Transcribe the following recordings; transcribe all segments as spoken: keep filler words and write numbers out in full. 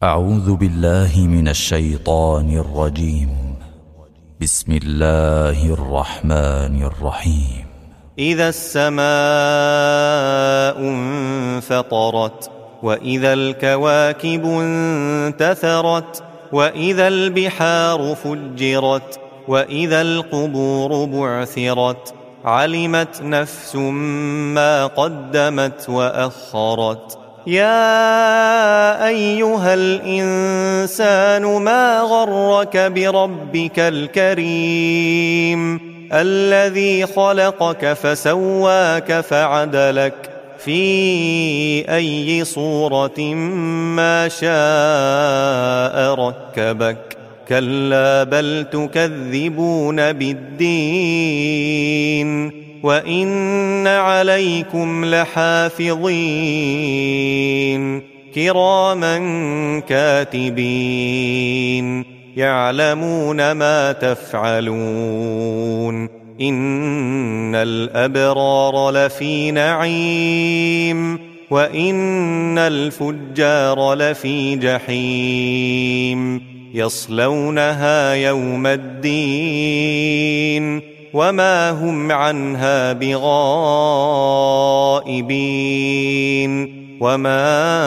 أعوذ بالله من الشيطان الرجيم. بسم الله الرحمن الرحيم. إذا السماء انفطرت، وإذا الكواكب انتثرت، وإذا البحار فجرت، وإذا القبور بعثرت، علمت نفس ما قدمت وأخرت. يا أيها الإنسان ما غرك بربك الكريم الذي خلقك فسواك فعدلك في أي صورة ما شاء ركبك. كلا بل تكذبون بالدين، وإن عليكم لحافظين كراما كاتبين يعلمون ما تفعلون. إن الأبرار لفي نعيم، وإن الفجار لفي جحيم، يصلونها يوم الدين وما هم عنها بغائبين. وما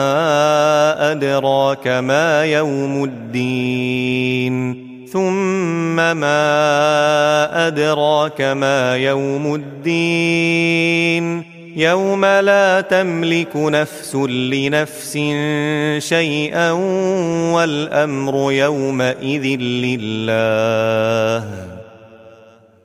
أدراك ما يوم الدين، ثم ما أدراك ما يوم الدين. يوم لا تملك نفس لنفس شيئا والأمر يومئذ لله.